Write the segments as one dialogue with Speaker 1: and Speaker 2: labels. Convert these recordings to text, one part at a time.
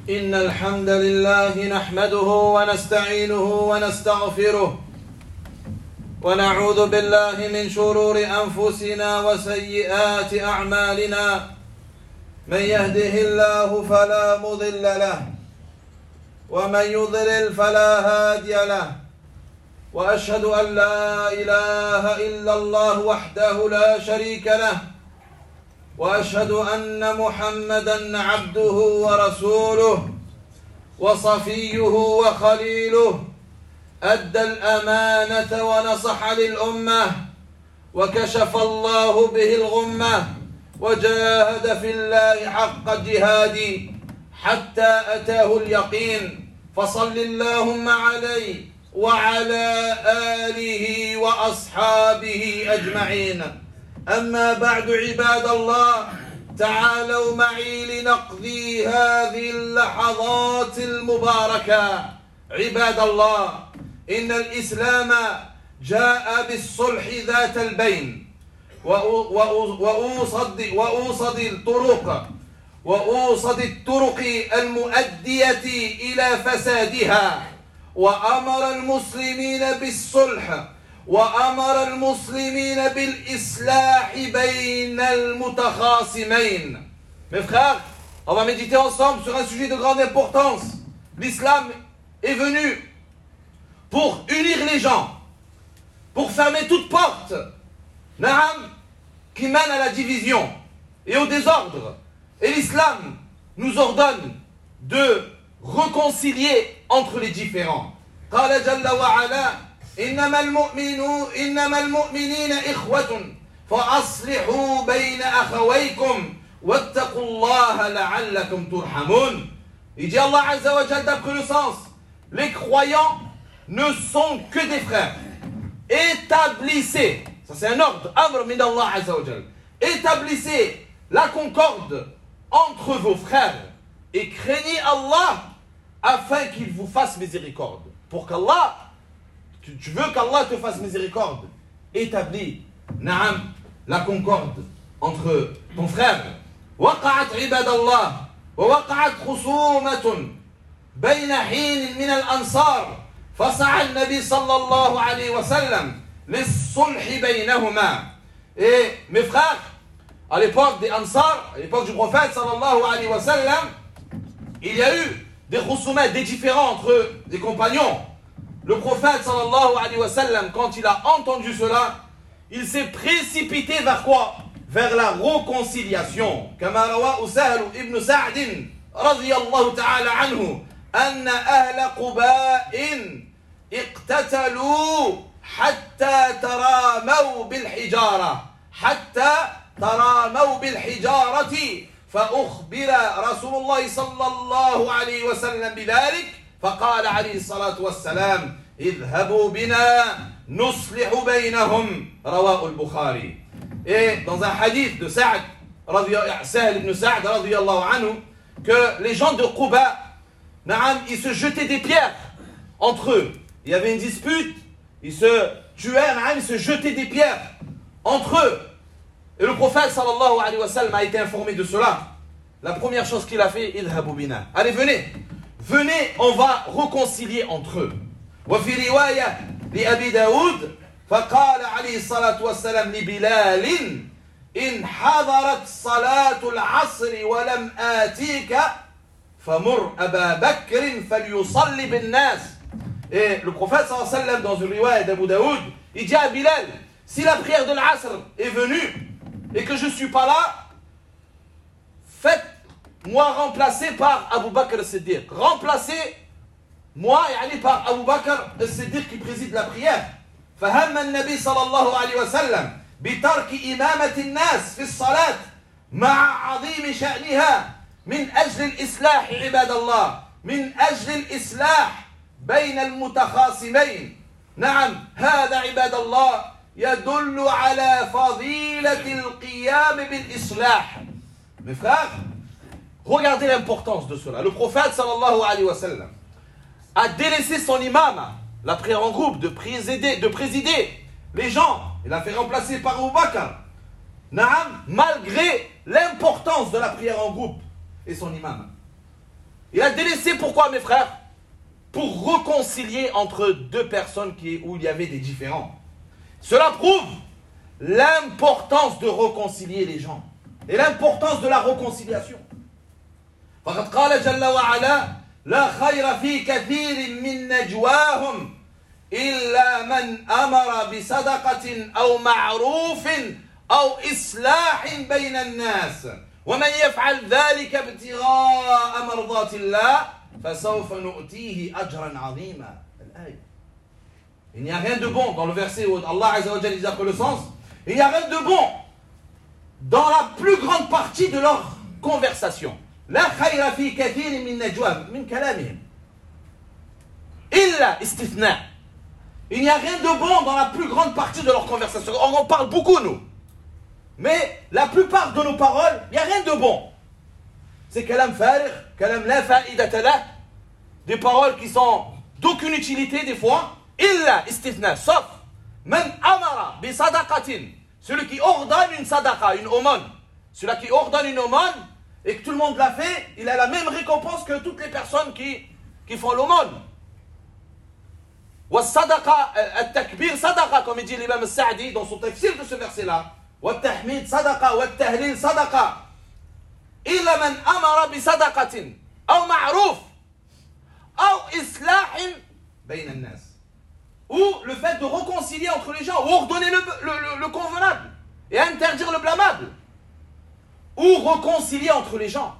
Speaker 1: إن الحمد لله نحمده ونستعينه ونستغفره ونعوذ بالله من شرور أنفسنا وسيئات أعمالنا من يهده الله فلا مضل له ومن يضلل فلا هادي له وأشهد أن لا إله إلا الله وحده لا شريك له وأشهد أن محمدًا عبده ورسوله وصفيه وخليله أدى الأمانة ونصح للأمة وكشف الله به الغمة وجاهد في الله حق الجهاد حتى أتاه اليقين فصل اللهم عليه وعلى آله وأصحابه أجمعين أما بعد عباد الله تعالوا معي لنقضي هذه اللحظات المباركة عباد الله إن الإسلام جاء بالصلح ذات البين وأوصد الطرق المؤدية إلى فسادها وأمر المسلمين بالصلح وأمر المسلمين بالإصلاح بين المتخاصمين. Mes frères, on va méditer ensemble sur un sujet de grande importance. L'islam est venu pour unir les gens, pour fermer toute porte qui mène à la division et au désordre. Et l'islam nous ordonne de réconcilier entre les différents. قال جل وعلا إنما المؤمنين إخوة فأصلحوا بين أخويكم واتقوا الله لعلكم ترحمون. Il dit Allah Azza wa Jalla d'après le sens, les croyants ne sont que des frères. Établissez, ça c'est un ordre, amr min Allah Azza wa Jalla. Établissez la concorde entre vos frères et craignez Allah afin qu'il vous fasse miséricorde. Pour qu'Allah, tu veux qu'Allah te fasse miséricorde, établis la concorde entre ton frère. وقعت عباد الله ووقعت خصومة بين حين من الأنصار فسعى النبي صلى الله عليه وسلم للصلح بينهما. Et mes frères, à l'époque des Ansar, à l'époque du prophète sallallahu alayhi wa sallam, il y a eu des khusoumat, des différends entre des compagnons. Le prophète sallallahu alayhi wa sallam, quand il a entendu cela, il s'est précipité vers quoi? Vers la réconciliation. Kama rawa Sahl ibn Sa'd radiyallahu ta'ala anhu anna ahla Quba'in iqtatalu hatta taramaw bil hijara بالحجارة فأخبر رسول الله صلى الله عليه وسلم بذلك فقال عليه الصلاة والسلام اذهبوا بنا نصلح بينهم رواه البخاري. Et dans un hadith de Sahl ibn Sa'd radiyallahu anhu, que les gens de Quba, ils se jetaient des pierres entre eux. Il y avait une dispute, ils se tuaient, ils se jetaient des pierres entre eux. Et le prophète sallallahu alayhi wa sallam a été informé de cela. La première chose qu'il a fait, idhabu bina. Allez, venez, on va réconcilier entre eux. وفي رواية لأبي داود فقال عليه الصلاة والسلام لبلال إن حضرت صلاة العصر ولم آتيك فمر أبا بكر فليصلي بالناس. Et le prophète sallallahu alayhi wa sallam dans une riwaya d'Abu Daoud, il dit à Bilal, si la prière de l'Asr est venue et que je ne suis pas là, faites-moi remplacer par Abu Bakr al-Siddiq. Remplacez-moi par Abu Bakr al-Siddiq qui préside la prière. فهم النبي صلى الله عليه وسلم بترك إمامة الناس في الصلاة مع عظيم شأنها من أجل الإصلاح عباد الله، من أجل الإصلاح بين المتخاصمين. نعم هذا عباد الله يدل على فضيلة القيام بالإصلاح. Mes frères, regardez l'importance de cela. Le prophète sallallahu alayhi wa sallam a délaissé son imam, la prière en groupe, de présider les gens. Il a fait remplacer par Abu Bakr. Malgré l'importance de la prière en groupe et son imam. Il a délaissé pourquoi, mes frères? Pour réconcilier entre deux personnes où il y avait des différends. Cela prouve l'importance de réconcilier les gens et l'importance de la réconciliation. فقد قال جل وعلا لا خير في كثير من نجواهم إلا من أمر بصدقة أو معروف أو إصلاح بين الناس ومن يفعل ذلك ابتغاء مرضات الله فسوف نؤتيه أجرا عظيما. الآية. Il n'y a rien de bon dans le verset où Allah Azza wa Jalla dit après le sens. Il n'y a rien de bon dans la plus grande partie de leur conversation. لا خير في كثير من نجواهم من كلامهم إلا استثناء. Il n'y a rien de bon dans la plus grande partie de leur conversation. On en parle beaucoup, nous. Mais la plupart de nos paroles, il n'y a rien de bon. C'est kalam farir, kalam la fa'idata lah, des paroles qui sont d'aucune utilité des fois. Illa istithna, sauf man amara bi sadaqatin, celui qui ordonne une sadaqa, une aumône. Celui qui ordonne une aumône et que tout le monde l'a fait, il a la même récompense que toutes les personnes qui font l'aumône. والصدقة التكبير صدقة comme dit l'imam al-Sa'di dans son tafsir de ce verset-là. والتحميد صدقة والتهليل صدقة إلا من أمر بصدقة أو معروف أو إصلاح بين الناس. Ou le fait de réconcilier entre les gens, ou ordonner le convenable et interdire le blâmable. Ou réconcilier entre les gens.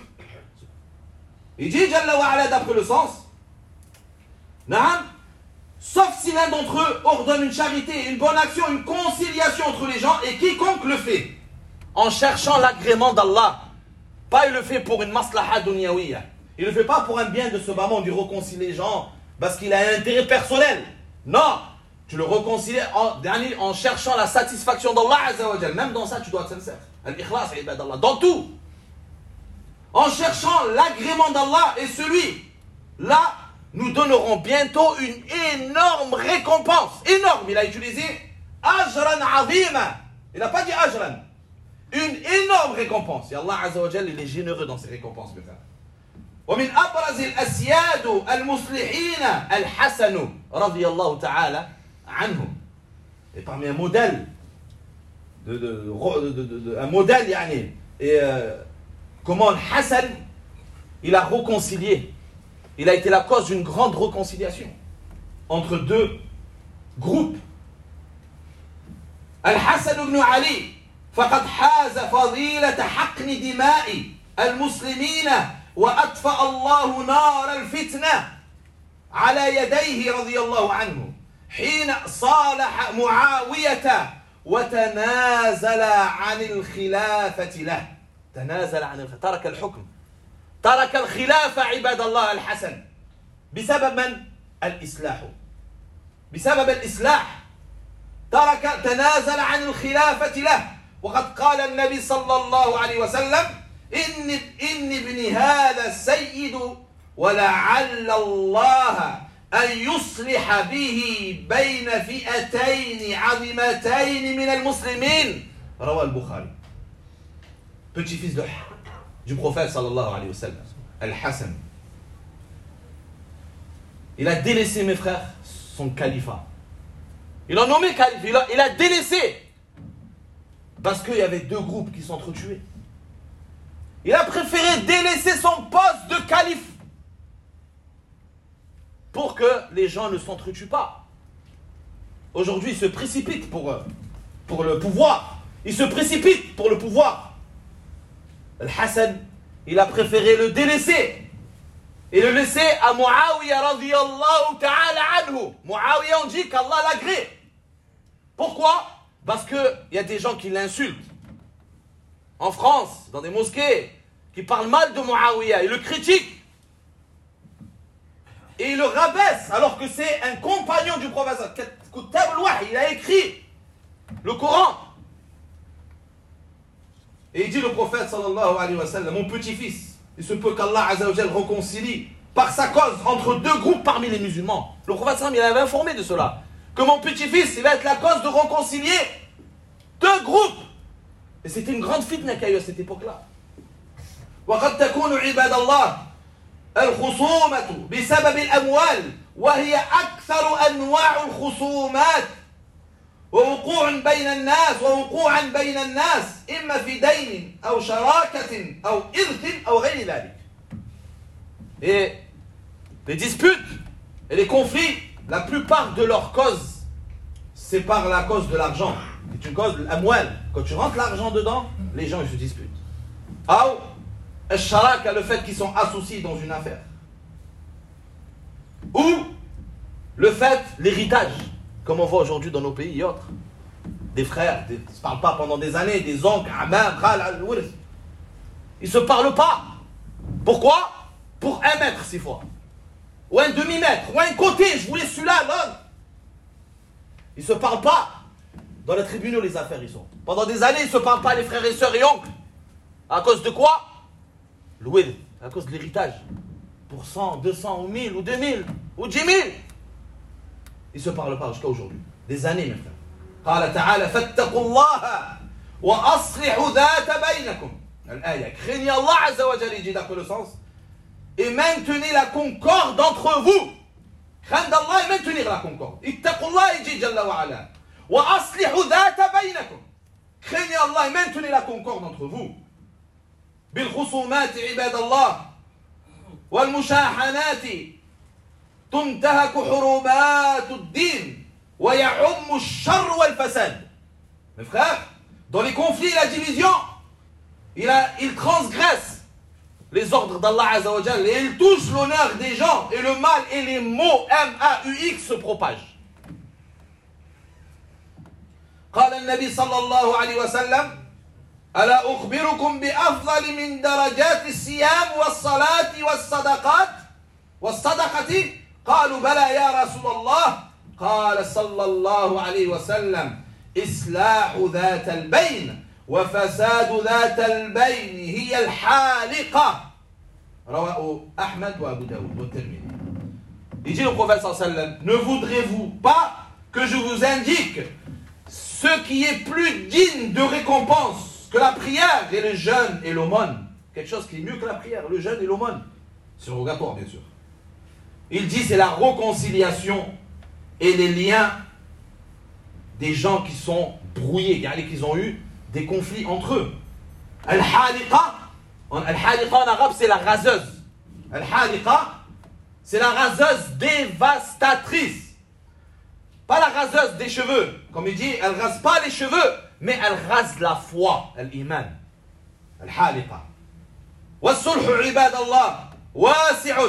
Speaker 1: Il dit Jalla wa ala d'après le sens. Naam. Sauf si l'un d'entre eux ordonne une charité, une bonne action, une conciliation entre les gens, et quiconque le fait en cherchant l'agrément d'Allah. Pas il le fait pour une maslaha dunyawiya. Il ne le fait pas pour un bien de ce bas monde, il réconcilie les gens parce qu'il a un intérêt personnel. Non, tu le réconcilies en cherchant la satisfaction d'Allah Azza wa Jal. Même dans ça, tu dois être sincère. Al-ikhlas, ibadallah. Dans tout. En cherchant l'agrément d'Allah et celui-là, nous donnerons bientôt une énorme récompense. Énorme, il a utilisé ajran azima. Il n'a pas dit ajran. Une énorme récompense. Et Allah Azza wa Jal, il est généreux dans ses récompenses, mes frères. ومن أبرز الأسياد المصلحين الحسن رضي الله تعالى عنه. Et parmi un modèle un modèle يعني et comment Hassan il a réconcilié. Il a été la cause d'une grande réconciliation entre deux groupes. Al-Hassan ibn Ali فقد حاز فضيلة حقن دماء المسلمين وأطفأ الله نار الفتنة على يديه رضي الله عنه حين صالح معاوية وتنازل عن الخلافة له. تنازل عن الخلافة، ترك الحكم، ترك الخلافة عباد الله الحسن بسبب من؟ الإصلاح. بسبب الإصلاح تنازل عن الخلافة له. وقد قال النبي صلى الله عليه وسلم إن ابن هذا السيد ولعل الله أن يصلح به بين فئتين عظيمتين من المسلمين. رواه البخاري. Petit-fils du prophète sallallahu alayhi wa sallam, Al-Hassan. Il a délaissé, mes frères, son califat. Il a nommé calife, il a délaissé. Parce qu'il y avait deux groupes qui s'entretuaient. Il a préféré délaisser son poste de calife pour que les gens ne s'entretuent pas. Aujourd'hui, il se précipite pour le pouvoir. Il se précipite pour le pouvoir. Al-Hassan, il a préféré le délaisser et le laisser à Muawiyah radiyallahu ta'ala anhu. Muawiyah, on dit qu'Allah l'agrée. Pourquoi? Parce qu'il y a des gens qui l'insultent. En France, dans des mosquées, qui parlent mal de Muawiyah, ils le critiquent. Et ils le rabaissent, alors que c'est un compagnon du prophète. Il a écrit le Coran. Et il dit le prophète sallallahu alayhi wa sallam, mon petit-fils, il se peut qu'Allah Azza wa Jal réconcilie par sa cause entre deux groupes parmi les musulmans. Le prophète sallam, il avait informé de cela. Que mon petit-fils, il va être la cause de réconcilier deux groupes. Et c'était une grande fitna qu'il y a eu à cette époque-là. وقد تكون عباد الله الخصومة بسبب الأموال وهي أكثر أنواع الخصومات ووقوعا بين الناس إما في دين أو شراكة أو إرث أو غير ذلك. Et les disputes et les conflits, la plupart de leurs causes, c'est par la cause de l'argent. C'est une cause, l'amwal. Quand tu rentres l'argent dedans, les gens ils se disputent. Ou al-sharaka, le fait qu'ils sont associés dans une affaire. Ou le fait, l'héritage, comme on voit aujourd'hui dans nos pays et autres. Des frères, ils ne se parlent pas pendant des années, des oncles, ils ne se parlent pas. Pourquoi? Pour 1 mètre 6 fois. Ou un demi-mètre, ou un côté, je voulais celui-là, l'autre. Ils ne se parlent pas. Dans les tribunaux, les affaires, ils sont. Pendant des années, ils ne se parlent pas, les frères et sœurs et oncles. À cause de quoi? L'ouïd, à cause de l'héritage. Pour 100, 200, ou 1000, ou 2000, ou 10 000. Ils ne se parlent pas jusqu'à aujourd'hui. Des années, mes frères. قال تعالى فاتقوا الله وأصلحوا ذات بينكم. الآية. Craignez Allah Azza wa Jalla, il dit d'après le sens. Et maintenez la concorde entre vous. Craindre Allah et maintenir la concorde. اتقوا الله, il dit Jalla wa Ala. وأصلحوا ذات بينكم. Craignez Allah et maintenez la concorde entre vous. بالخصومات عباد الله والمشاحنات تنتهك حرمات الدين ويعم الشر والفساد. Mes frères, dans les conflits et la division, il transgresse les ordres d'Allah Azza wa Jalla et il touche l'honneur des gens et le mal et les mots M-A-U-X se propagent. قال النبي صلى الله عليه وسلم ألا أخبركم بأفضل من درجات الصيام والصلاة والصدقة قالوا بلى يا رسول الله قال صلى الله عليه وسلم إصلاح ذات البين وفساد ذات البين هي الحالقة رواه أحمد وأبو داود والترمذي. Il dit le prophète صلى الله عليه وسلم, ne voudrez-vous pas que je vous indique ce qui est plus digne de récompense que la prière et le jeûne et l'aumône? Quelque chose qui est mieux que la prière, le jeûne et l'aumône. Surrogatoire, bien sûr. Il dit c'est la réconciliation et les liens des gens qui sont brouillés, qui ont eu des conflits entre eux. Al-Haliqa en arabe c'est la raseuse. Al-Haliqa c'est la raseuse dévastatrice. Pas la raseuse des cheveux. Comme il dit, elle rase pas les cheveux, mais elle rase la foi, l'iman. Al-Haliqa. والصلح عباد الله واسع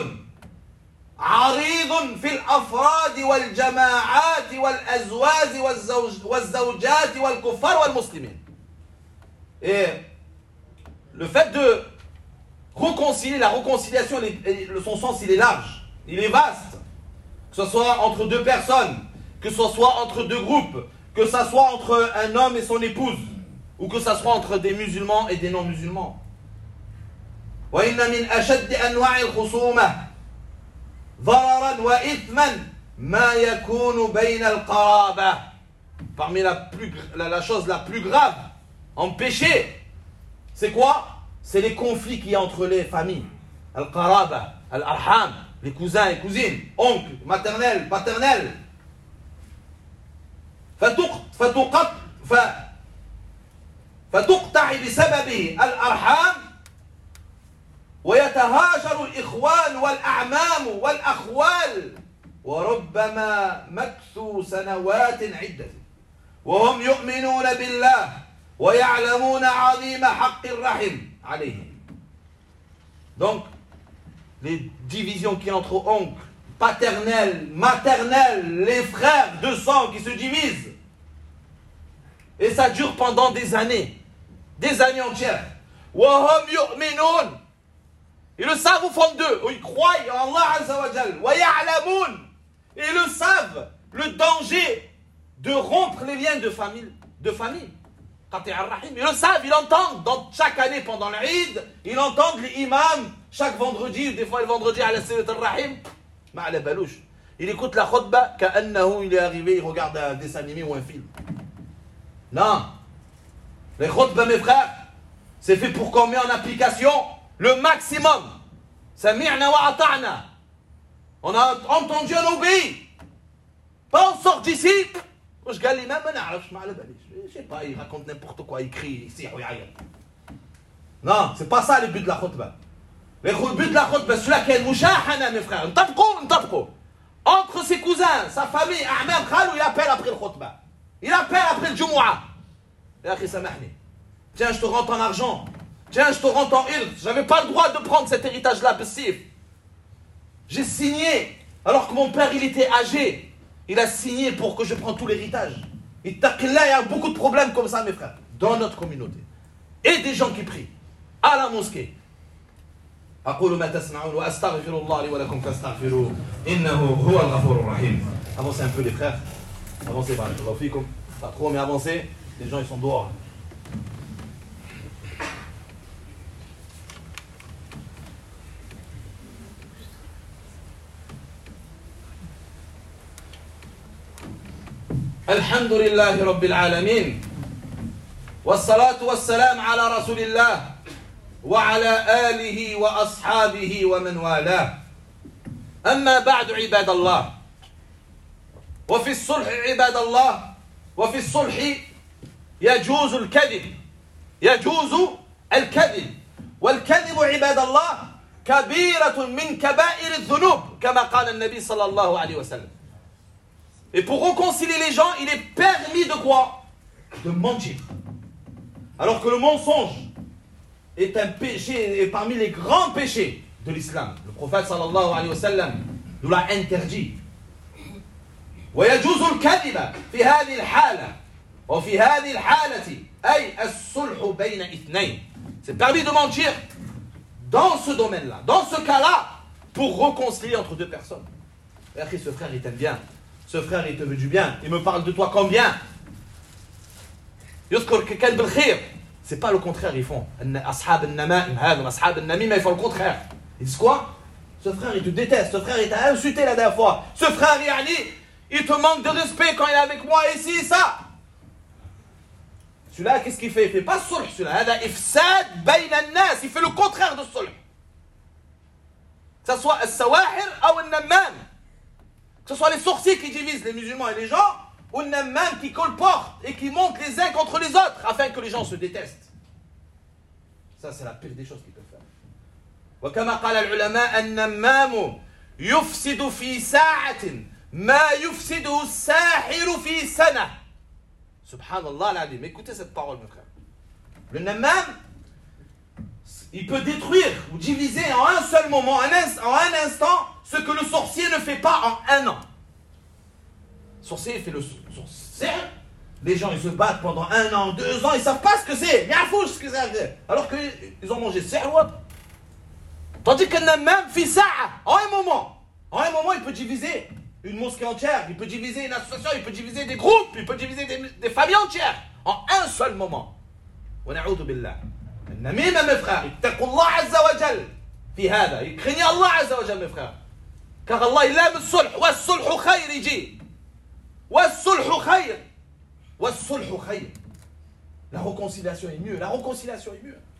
Speaker 1: عريض في الأفراد والجماعات والأزواج والزوجات والكفار والمسلمين. Et le fait de réconcilier, la réconciliation, son sens il est large, il est vaste. Que ce soit entre deux personnes, que ce soit entre deux groupes, que ce soit entre un homme et son épouse, ou que ce soit entre des musulmans et des non-musulmans. وإن من أشد أنواع الخصومة ضررا وإثما ما يكون بين القرابة. Parmi la chose la plus grave en péché, c'est quoi? C'est les conflits qu'il y a entre les familles. Al-qaraba, al-arham, les cousins et cousines, oncles, maternels, paternels. فتقطع بسببه الأرحام ويتهاجر الإخوان والأعمام والأخوال وربما مكثوا سنوات عدة وهم يؤمنون بالله ويعلمون عظيم حق الرحم عليهم. Donc, les divisions qui entre oncles, paternels, maternels, les frères de sang qui se divisent. Et ça dure pendant des années entières. وهم يؤمنون. Ils le savent au fond d'eux, ils croient en Allah Azza wa Jal. ويعلمون. Et ils le savent, le danger de rompre les liens de famille. Ils le savent, ils l'entendent. Donc chaque année pendant l'Eid, ils entendent les imams chaque vendredi, des fois le vendredi à la Silat al-Rahim. Ma'ala balouche. Il écoute la khutbah, ka'annahu il est arrivé, il regarde un dessin animé ou un film. Non. Les khutbah, mes frères, c'est fait pour qu'on mette en application le maximum. Sami'na wa ata'na. On a entendu, on a obéi. Pas on sort d'ici. Je gagne l'imam, je sais pas, il raconte n'importe quoi, il crie, il tire, il aille. Non, c'est pas ça le but de la khutbah. Le but de la khutbah, c'est celui qui est mouchahana, mes frères. Entre ses cousins, sa famille, Ahmed Khalou, il appelle après le khutbah. Il appelle après le Jumu'ah. Tiens, je te rends ton argent. Tiens, je te rends ton ird. J'avais pas le droit de prendre cet héritage-là, passif. J'ai signé, alors que mon père, il était âgé. Il a signé pour que je prenne tout l'héritage. Et là, il y a beaucoup de problèmes comme ça, mes frères, dans notre communauté. Et des gens qui prient à la mosquée. أقول ما تسمعون وأستغفر الله لي ولكم فاستغفروه إنه هو الغفور الرحيم. Avancez un peu les frères. Avancez, barakallahu fikum. Pas trop, mais avancez. Les gens, ils sont dehors. الحمد لله رب العالمين والصلاة والسلام على رسول الله وعلى آله وأصحابه ومن والاه أما بعد عباد الله وفي الصلح عباد الله وفي الصلح يجوز الكذب والكذب عباد الله كبيرة من كبائر الذنوب كما قال النبي صلى الله عليه وسلم. Et pour réconcilier les gens, il est permis de quoi? De mentir. Alors que le mensonge est un péché, et parmi les grands péchés de l'islam. Le prophète sallallahu alayhi wa sallam nous l'a interdit. ويجوز الكذب في هذه الحالة وفي هذه الحالة أي الصلح بين اثنين. C'est permis de mentir dans ce domaine-là, dans ce cas-là, pour réconcilier entre deux personnes. Et ce frère il t'aime bien. Ce frère, il te veut du bien. Il me parle de toi comme bien. C'est pas le contraire, ils font. Ashab al-namim, ils font le contraire. Ils disent quoi? Ce frère, il te déteste. Ce frère, il t'a insulté la dernière fois. Ce frère, il te manque de respect quand il est avec moi, ici, ça. Celui-là, qu'est-ce qu'il fait? Il fait pas sulh, celui-là. Il fait le contraire de sulh. Que ce soit al-sawahir ou al-namam. Que ce soit les sorciers qui divisent les musulmans et les gens, ou le nammam qui colportent et qui montent les uns contre les autres afin que les gens se détestent. Ça, c'est la pire des choses qu'ils peuvent faire. وكما قال العلماء النمام يفسد في ساعة ما يفسده الساحر في سنة. Subhanallah l'azim. Écoutez cette parole, mes frères. Le nammam, il peut détruire ou diviser en un seul moment, en un instant, ce que le sorcier ne fait pas en un an. Le sorcier, il fait le sorcier. Les gens, ils se battent pendant 1 an, 2 ans, ils ne savent pas ce que c'est. Ils ne savent ce que c'est. Alors qu'ils ont mangé sihr. Tandis qu'un nammam fait ça en un moment. En un moment, il peut diviser une mosquée entière, il peut diviser une association, il peut diviser des groupes, il peut diviser des familles entières. En un seul moment. Wa na'udhu billah. النميمة mes frères, اتقوا الله عز وجل في هذا. Il craignait Allah عز وجل mes frères. Car Allah il aime le sulh. والصلح خير يجي. والصلح خير. والصلح خير. La réconciliation est mieux. La réconciliation est mieux.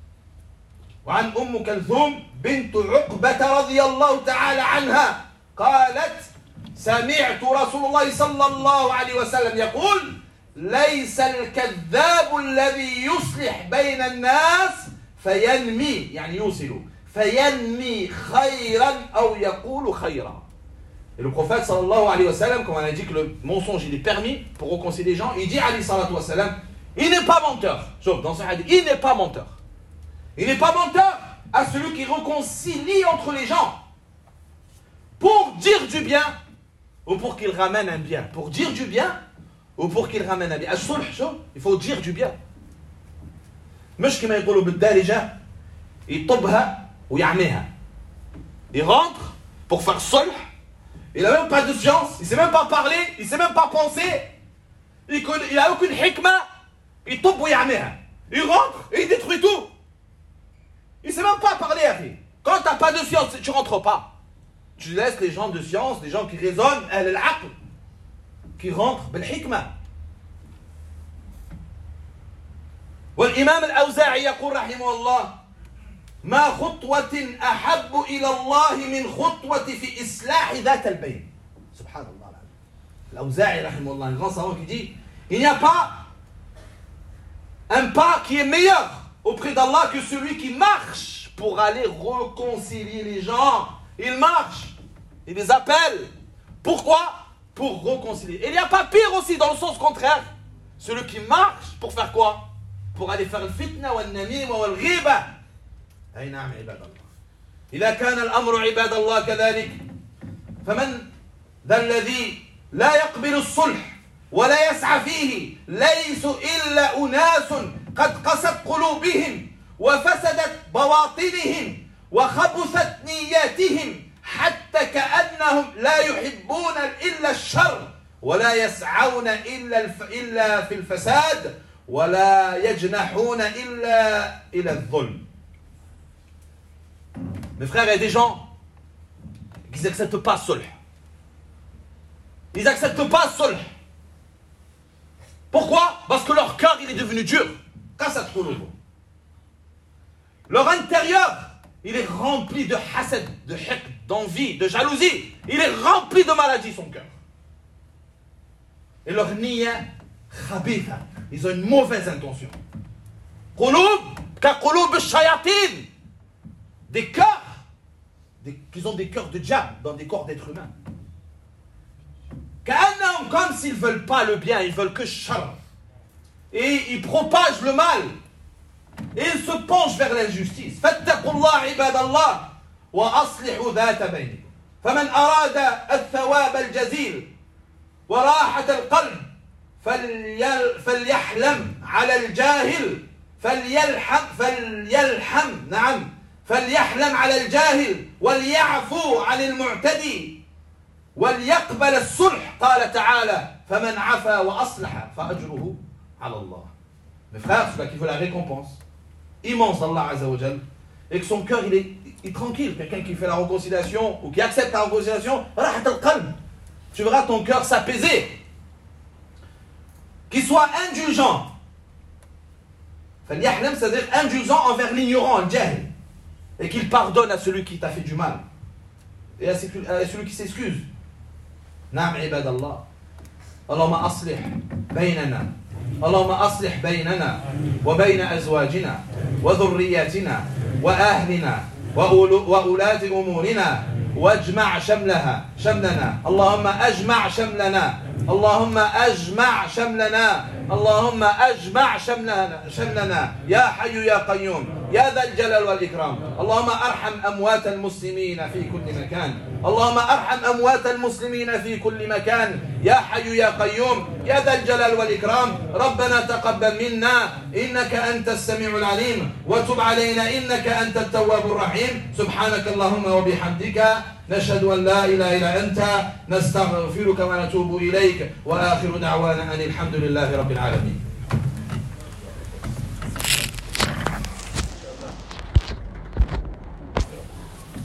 Speaker 1: وعن أم كلثوم بنت عقبة رضي الله تعالى عنها قالت سمعت رسول الله صلى الله عليه وسلم يقول ليس الكذاب الذي يصلح بين الناس فينمي يعني يوصل فينمي خيرا أو يقول خيرا. Et le prophète sallallahu alayhi wa sallam, comme on a dit que le mensonge il est permis pour réconcilier les gens, il dit alayhi salatu wa sallam, il n'est pas menteur. Sauf dans ce hadith, il n'est pas menteur. Il n'est pas menteur à celui qui réconcilie entre les gens pour dire du bien ou pour qu'il ramène un bien. Pour dire du bien ou pour qu'il ramène un bien. Il faut dire du bien. مش كما يقولوا بالدارجة يطبها ويعميها. Il rentre pour faire sulh. Il n'a même pas de science, il ne sait même pas parler, il ne sait même pas penser. Il n'a aucune hikmah. Il tombe ou ya'meha. Il rentre et il détruit tout. Il ne sait même pas parler, Harry. Quand tu n'as pas de science, tu ne rentres pas. Tu laisses les gens de science, les gens qui raisonnent, al-aql, qui rentrent, bil-hikmah. والإمام الأوزاعي يقول رحمه الله ما خطوة أحب إلى الله من خطوة في إصلاح ذات البين. Subhanallah. L'Awza'i, rahimahullah, un grand savant qui dit, il n'y a pas un pas qui est meilleur auprès d'Allah que celui qui marche pour aller réconcilier les gens. Il marche, il les appelle. Pourquoi? Pour réconcilier. Et il n'y a pas pire aussi dans le sens contraire. Celui qui marche pour faire quoi? Pour aller faire le fitna ou le namim ou le ghiba. أي نعم عباد الله. إذا كان الأمر عباد الله كذلك فمن ذا الذي لا يقبل الصلح ولا يسعى فيه ليسوا إلا أناس قد قست قلوبهم وفسدت بواطنهم وخبثت نياتهم حتى كأنهم لا يحبون إلا الشر ولا يسعون إلا في الفساد ولا يجنحون إلا إلى الظلم. Mes frères, il y a des gens qui n'acceptent pas sulh. Ils n'acceptent pas sulh. Pourquoi? Parce que leur cœur, il est devenu dur. Leur intérieur, il est rempli de hasad, de hiqd, d'envie, de jalousie. Il est rempli de maladie, son cœur. Et leur niya, khabitha. Ils ont une mauvaise intention. Qulub, ka qulub al-shayatin. Des cœurs, qu'ils ont des cœurs de diable dans des corps d'êtres humains. Comme s'ils ne veulent pas le bien, ils veulent que shar. Et ils propagent le mal. Et ils se penchent vers l'injustice. Fattaqullah ibadallah wa aslihu dhata baynikum. فمن أراد الثواب الجزيل وراحة القلب فليحلم على الجاهل فليحلم على الجاهل وليعفو عن المعتدي وليقبل الصلح قال تعالى فمن عفا وأصلح فأجره على الله. Mes frères, ceux qui veulent la récompense immense d'Allah Azza wa Jal et que son cœur il est tranquille, quelqu'un qui fait la réconciliation ou qui accepte la réconciliation, rahat al-qalb, tu verras ton cœur s'apaiser, qu'il soit indulgent. فليحلم, c'est-à-dire indulgent envers l'ignorant, le jahil, et qu'il pardonne à celui qui t'a fait du mal et à celui qui s'excuse. نعم عباد الله اللهم أصلح بيننا اللهم أصلح بيننا وبين أزواجنا وذرياتنا وأهلنا وأولاة أمورنا واجمع شملنا اللهم أجمع شملنا اللهم أجمع شملنا اللهم أجمع شملنا يا حي يا قيوم يا ذا الجلال والإكرام. اللهم أرحم أموات المسلمين في كل مكان اللهم أرحم أموات المسلمين في كل مكان يا حي يا قيوم يا ذا الجلال والإكرام. ربنا تقبل منا إنك أنت السميع العليم وتب علينا إنك أنت التواب الرحيم. سبحانك اللهم وبحمدك نشهد أن لا إله إلا أنت نستغفرك ونتوب إليك وآخر دعوانا أن الحمد لله رب العالمين.